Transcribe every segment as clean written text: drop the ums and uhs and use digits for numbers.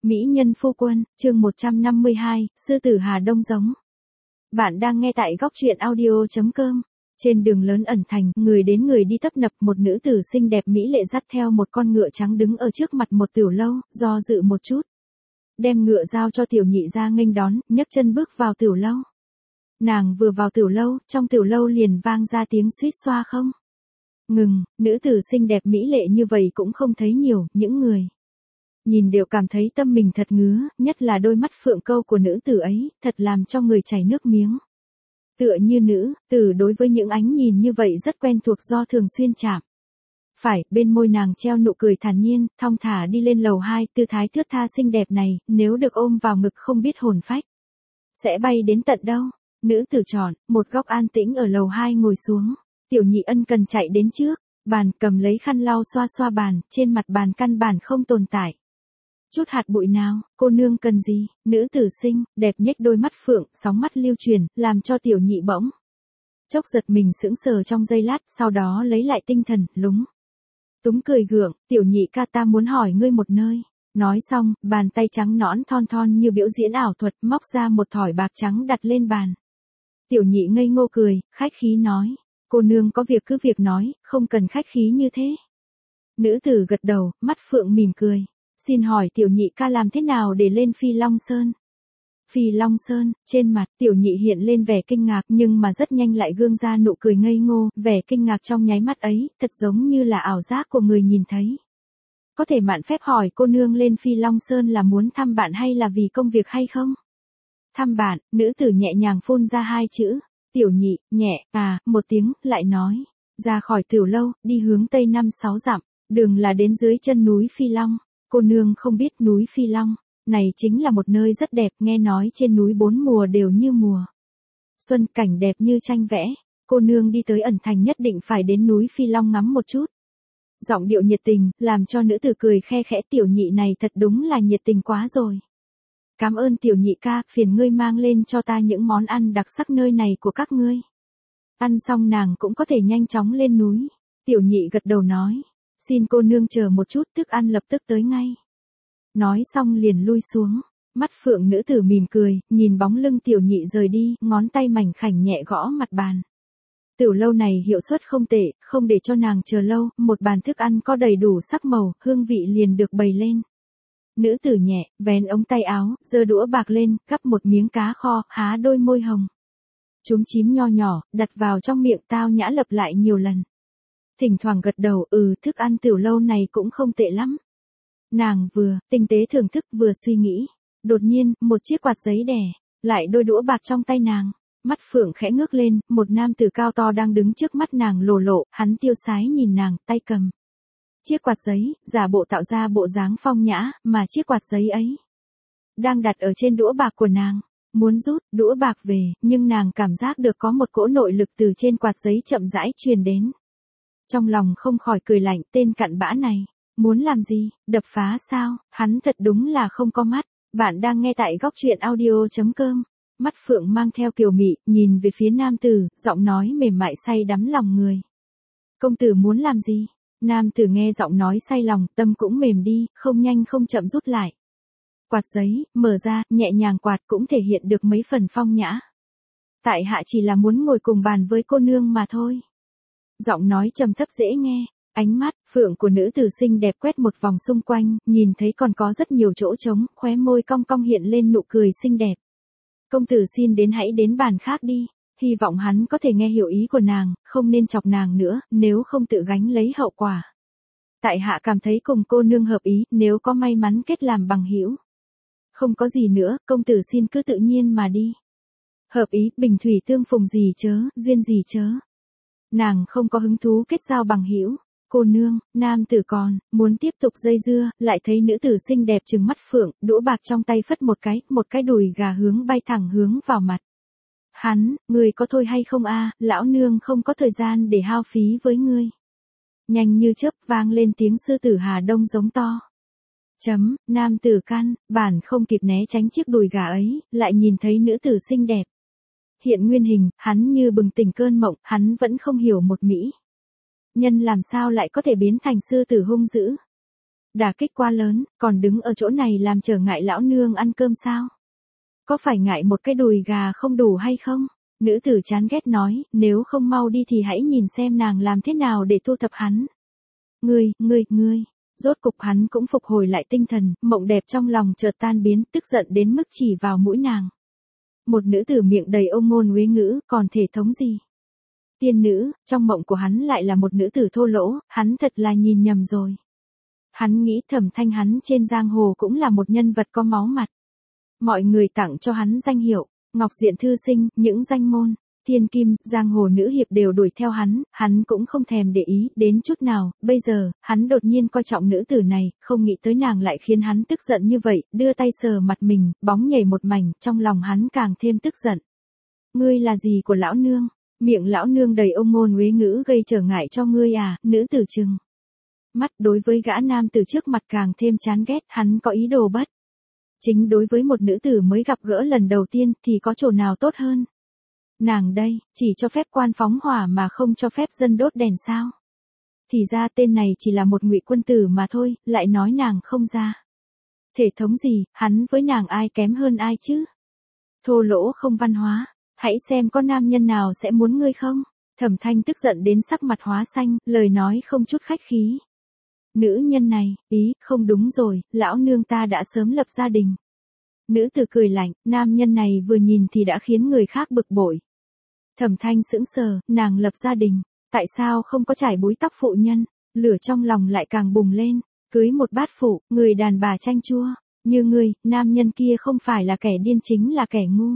Mỹ nhân phu quân, chương 152, sư tử Hà Đông giống. Bạn đang nghe tại góc truyện audio.com. Trên đường lớn ẩn thành, người đến người đi tấp nập, một nữ tử xinh đẹp mỹ lệ dắt theo một con ngựa trắng đứng ở trước mặt một tiểu lâu, do dự một chút. Đem ngựa giao cho tiểu nhị ra nghênh đón, nhấc chân bước vào tiểu lâu. Nàng vừa vào tiểu lâu, trong tiểu lâu liền vang ra tiếng suýt xoa không ngừng, nữ tử xinh đẹp mỹ lệ như vậy cũng không thấy nhiều, những người nhìn đều cảm thấy tâm mình thật ngứa, nhất là đôi mắt phượng câu của nữ tử ấy, thật làm cho người chảy nước miếng. Tựa như nữ tử đối với những ánh nhìn như vậy rất quen thuộc do thường xuyên chạm. Phải, bên môi nàng treo nụ cười thản nhiên, thong thả đi lên lầu 2, tư thái thướt tha xinh đẹp này, nếu được ôm vào ngực không biết hồn phách sẽ bay đến tận đâu. Nữ tử chọn một góc an tĩnh ở lầu 2 ngồi xuống. Tiểu nhị ân cần chạy đến trước bàn, cầm lấy khăn lau xoa xoa bàn, trên mặt bàn căn bản không tồn tại chút hạt bụi nào. Cô nương cần gì? Nữ tử xinh đẹp nhếch đôi mắt phượng, sóng mắt lưu truyền, làm cho tiểu nhị bỗng chốc giật mình sững sờ trong giây lát, sau đó lấy lại tinh thần, lúng túng cười gượng, tiểu nhị ca, ta muốn hỏi ngươi một nơi. Nói xong, bàn tay trắng nõn thon thon như biểu diễn ảo thuật, móc ra một thỏi bạc trắng đặt lên bàn. Tiểu nhị ngây ngô cười, khách khí nói, cô nương có việc cứ việc nói, không cần khách khí như thế. Nữ tử gật đầu, mắt phượng mỉm cười. Xin hỏi tiểu nhị ca làm thế nào để lên Phi Long Sơn? Phi Long Sơn, trên mặt tiểu nhị hiện lên vẻ kinh ngạc, nhưng mà rất nhanh lại gương ra nụ cười ngây ngô, vẻ kinh ngạc trong nháy mắt ấy, thật giống như là ảo giác của người nhìn thấy. Có thể mạn phép hỏi cô nương lên Phi Long Sơn là muốn thăm bạn hay là vì công việc hay không? Thăm bạn, nữ tử nhẹ nhàng phun ra hai chữ. Tiểu nhị, nhẹ, một tiếng, lại nói. Ra khỏi tiểu lâu, đi hướng tây 5-6 dặm, đường là đến dưới chân núi Phi Long. Cô nương không biết núi Phi Long này chính là một nơi rất đẹp, nghe nói trên núi 4 mùa đều như mùa xuân, cảnh đẹp như tranh vẽ. Cô nương đi tới ẩn thành nhất định phải đến núi Phi Long ngắm một chút. Giọng điệu nhiệt tình, làm cho nữ tử cười khe khẽ, tiểu nhị này thật đúng là nhiệt tình quá rồi. Cảm ơn tiểu nhị ca, phiền ngươi mang lên cho ta những món ăn đặc sắc nơi này của các ngươi. Ăn xong nàng cũng có thể nhanh chóng lên núi. Tiểu nhị gật đầu nói. Xin cô nương chờ một chút, thức ăn lập tức tới ngay. Nói xong liền lui xuống. Mắt phượng nữ tử mỉm cười, nhìn bóng lưng tiểu nhị rời đi, ngón tay mảnh khảnh nhẹ gõ mặt bàn. Tiểu lâu này hiệu suất không tệ, không để cho nàng chờ lâu, một bàn thức ăn có đầy đủ sắc màu, hương vị liền được bày lên. Nữ tử nhẹ, vén ống tay áo, giơ đũa bạc lên, gắp một miếng cá kho, há đôi môi hồng chúm chím nho nhỏ, đặt vào trong miệng, tao nhã lặp lại nhiều lần. Thỉnh thoảng gật đầu, thức ăn tiểu lâu này cũng không tệ lắm. Nàng vừa tinh tế thưởng thức vừa suy nghĩ. Đột nhiên, một chiếc quạt giấy đè lại đôi đũa bạc trong tay nàng. Mắt phượng khẽ ngước lên, một nam tử cao to đang đứng trước mắt nàng lồ lộ, hắn tiêu sái nhìn nàng, tay cầm chiếc quạt giấy, giả bộ tạo ra bộ dáng phong nhã, mà chiếc quạt giấy ấy đang đặt ở trên đũa bạc của nàng. Muốn rút đũa bạc về, nhưng nàng cảm giác được có một cỗ nội lực từ trên quạt giấy chậm rãi truyền đến. Trong lòng không khỏi cười lạnh, tên cặn bã này, muốn làm gì, đập phá sao, hắn thật đúng là không có mắt. Bạn đang nghe tại góc truyện audio.com. Mắt phượng mang theo kiều mị, nhìn về phía nam tử, giọng nói mềm mại say đắm lòng người. Công tử muốn làm gì? Nam tử nghe giọng nói say lòng, tâm cũng mềm đi, không nhanh không chậm rút lại quạt giấy, mở ra, nhẹ nhàng quạt, cũng thể hiện được mấy phần phong nhã. Tại hạ chỉ là muốn ngồi cùng bàn với cô nương mà thôi. Giọng nói trầm thấp dễ nghe, ánh mắt phượng của nữ tử xinh đẹp quét một vòng xung quanh, nhìn thấy còn có rất nhiều chỗ trống, khóe môi cong cong hiện lên nụ cười xinh đẹp. Công tử xin đến, hãy đến bàn khác đi. Hy vọng hắn có thể nghe hiểu ý của nàng, không nên chọc nàng nữa, nếu không tự gánh lấy hậu quả. Tại hạ cảm thấy cùng cô nương hợp ý, nếu có may mắn kết làm bằng hữu. Không có gì nữa, công tử xin cứ tự nhiên mà đi. Hợp ý, bình thủy tương phùng gì chớ, duyên gì chớ. Nàng không có hứng thú kết giao bằng hữu. Cô nương, nam tử còn muốn tiếp tục dây dưa, lại thấy nữ tử xinh đẹp trừng mắt phượng, đũa bạc trong tay phất một cái đùi gà hướng bay thẳng hướng vào mặt hắn. Người có thôi hay không lão nương không có thời gian để hao phí với ngươi. Nhanh như chớp vang lên tiếng sư tử Hà Đông giống to. Nam tử căn bản không kịp né tránh chiếc đùi gà ấy, lại nhìn thấy nữ tử xinh đẹp hiện nguyên hình, hắn như bừng tỉnh cơn mộng, hắn vẫn không hiểu một mỹ nhân làm sao lại có thể biến thành sư tử hung dữ. Đả kích quá lớn, còn đứng ở chỗ này làm trở ngại lão nương ăn cơm sao? Có phải ngại một cái đùi gà không đủ hay không? Nữ tử chán ghét nói, nếu không mau đi thì hãy nhìn xem nàng làm thế nào để thu thập hắn. Ngươi. Rốt cục hắn cũng phục hồi lại tinh thần, mộng đẹp trong lòng chợt tan biến, tức giận đến mức chỉ vào mũi nàng. Một nữ tử miệng đầy âu ngôn uế ngữ, còn thể thống gì? Tiên nữ, trong mộng của hắn lại là một nữ tử thô lỗ, hắn thật là nhìn nhầm rồi. Hắn nghĩ Thẩm Thanh hắn trên giang hồ cũng là một nhân vật có máu mặt. Mọi người tặng cho hắn danh hiệu, Ngọc Diện Thư Sinh, những danh môn, thiên kim, giang hồ nữ hiệp đều đuổi theo hắn cũng không thèm để ý đến chút nào, bây giờ, hắn đột nhiên coi trọng nữ tử này, không nghĩ tới nàng lại khiến hắn tức giận như vậy, đưa tay sờ mặt mình, bóng nhảy một mảnh, trong lòng hắn càng thêm tức giận. Ngươi là gì của lão nương? Miệng lão nương đầy ông ngôn uế ngữ gây trở ngại cho ngươi à, nữ tử trừng mắt đối với gã nam từ trước mặt càng thêm chán ghét, hắn có ý đồ bất chính đối với một nữ tử mới gặp gỡ lần đầu tiên thì có chỗ nào tốt hơn. Nàng đây, chỉ cho phép quan phóng hỏa mà không cho phép dân đốt đèn sao. Thì ra tên này chỉ là một ngụy quân tử mà thôi, lại nói nàng không ra. Thể thống gì, hắn với nàng ai kém hơn ai chứ? Thô lỗ không văn hóa, hãy xem có nam nhân nào sẽ muốn ngươi không? Thẩm Thanh tức giận đến sắc mặt hóa xanh, lời nói không chút khách khí. Nữ nhân này, không đúng rồi, lão nương ta đã sớm lập gia đình. Nữ tử cười lạnh, nam nhân này vừa nhìn thì đã khiến người khác bực bội. Thẩm Thanh sững sờ, nàng lập gia đình, tại sao không có trải búi tóc phụ nhân, lửa trong lòng lại càng bùng lên, cưới một bát phụ, người đàn bà chanh chua, như ngươi, nam nhân kia không phải là kẻ điên chính là kẻ ngu.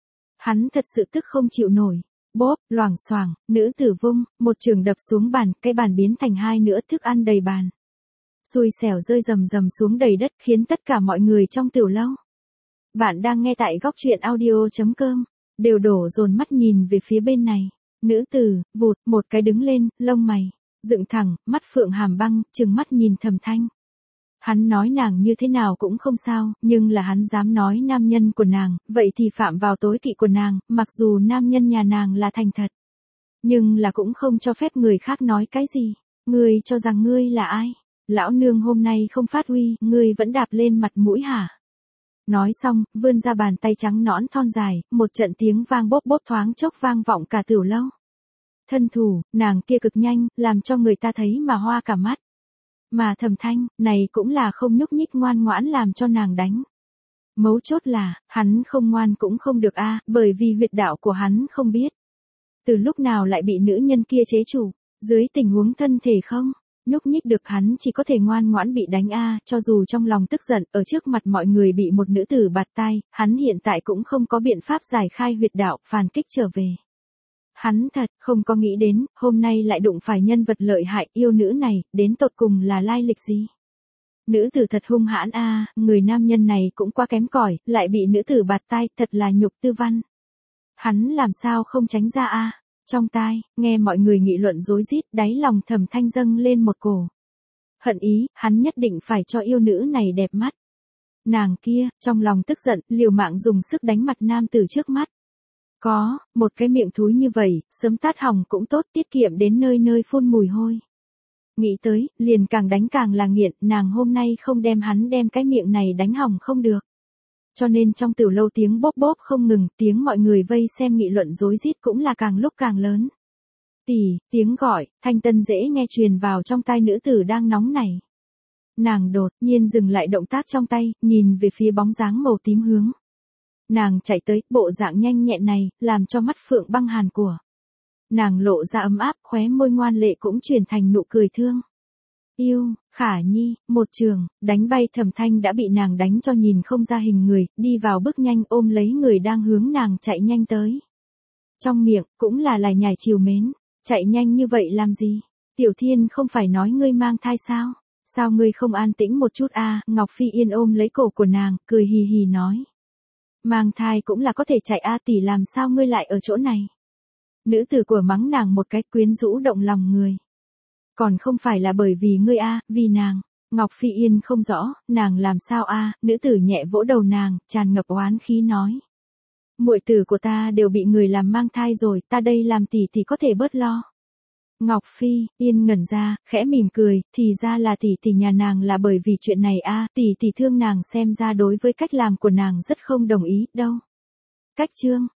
Hắn thật sự tức không chịu nổi. Bóp, loảng xoảng, nữ tử vung, một trường đập xuống bàn, cái bàn biến thành hai nửa thức ăn đầy bàn. Xui xẻo rơi rầm rầm xuống đầy đất khiến tất cả mọi người trong tiểu lâu. Bạn đang nghe tại góc truyện audio.com, đều đổ dồn mắt nhìn về phía bên này. Nữ tử, vụt, một cái đứng lên, lông mày, dựng thẳng, mắt phượng hàm băng, trừng mắt nhìn Thẩm Thanh. Hắn nói nàng như thế nào cũng không sao, nhưng là hắn dám nói nam nhân của nàng, vậy thì phạm vào tối kỵ của nàng, mặc dù nam nhân nhà nàng là thành thật. Nhưng là cũng không cho phép người khác nói cái gì. Ngươi cho rằng ngươi là ai? Lão nương hôm nay không phát huy, ngươi vẫn đạp lên mặt mũi hả? Nói xong, vươn ra bàn tay trắng nõn thon dài, một trận tiếng vang bốp bốp thoáng chốc vang vọng cả tiểu lâu. Thân thủ, nàng kia cực nhanh, làm cho người ta thấy mà hoa cả mắt. Mà Thẩm Thanh, này cũng là không nhúc nhích ngoan ngoãn làm cho nàng đánh. Mấu chốt là, hắn không ngoan cũng không được bởi vì huyệt đạo của hắn không biết. Từ lúc nào lại bị nữ nhân kia chế chủ, dưới tình huống thân thể không nhúc nhích được hắn chỉ có thể ngoan ngoãn bị đánh cho dù trong lòng tức giận, ở trước mặt mọi người bị một nữ tử bạt tai, hắn hiện tại cũng không có biện pháp giải khai huyệt đạo, phản kích trở về. Hắn thật không có nghĩ đến, hôm nay lại đụng phải nhân vật lợi hại yêu nữ này, đến tột cùng là lai lịch gì. Nữ tử thật hung hãn người nam nhân này cũng quá kém cỏi, lại bị nữ tử bạt tai, thật là nhục tư văn. Hắn làm sao không tránh ra Trong tai, nghe mọi người nghị luận rối rít, đáy lòng Thẩm Thanh dâng lên một cổ hận ý, hắn nhất định phải cho yêu nữ này đẹp mắt. Nàng kia, trong lòng tức giận, liều mạng dùng sức đánh mặt nam tử trước mắt. Có, một cái miệng thúi như vậy, sớm tát hỏng cũng tốt, tiết kiệm đến nơi nơi phun mùi hôi. Nghĩ tới, liền càng đánh càng là nghiện, nàng hôm nay không đem hắn đem cái miệng này đánh hỏng không được. Cho nên trong tiểu lâu tiếng bốp bốp không ngừng, tiếng mọi người vây xem nghị luận rối rít cũng là càng lúc càng lớn. Tiếng gọi, thanh tân dễ nghe truyền vào trong tai nữ tử đang nóng nảy. Nàng đột nhiên dừng lại động tác trong tay, nhìn về phía bóng dáng màu tím hướng. Nàng chạy tới, bộ dạng nhanh nhẹn này, làm cho mắt phượng băng hàn của nàng lộ ra ấm áp, khóe môi ngoan lệ cũng chuyển thành nụ cười thương. Yêu, Khả Nhi, một trường, đánh bay Thẩm Thanh đã bị nàng đánh cho nhìn không ra hình người, đi vào bước nhanh ôm lấy người đang hướng nàng chạy nhanh tới. Trong miệng, cũng là lải nhải trìu mến, chạy nhanh như vậy làm gì? Tiểu Thiên không phải nói ngươi mang thai sao? Sao ngươi không an tĩnh một chút Ngọc Phi Yên ôm lấy cổ của nàng, cười hì hì nói. Mang thai cũng là có thể chạy tỷ làm sao ngươi lại ở chỗ này? Nữ tử của mắng nàng một cái quyến rũ động lòng người. Còn không phải là bởi vì ngươi vì nàng. Ngọc Phi Yên không rõ, nàng làm sao nữ tử nhẹ vỗ đầu nàng, tràn ngập oán khí nói. Muội tử của ta đều bị người làm mang thai rồi, ta đây làm tỷ thì có thể bớt lo. Ngọc Phi, Yên ngẩn ra, khẽ mỉm cười, thì ra là tỷ nhà nàng là bởi vì chuyện này a, tỷ thương nàng xem ra đối với cách làm của nàng rất không đồng ý, đâu. Cách chương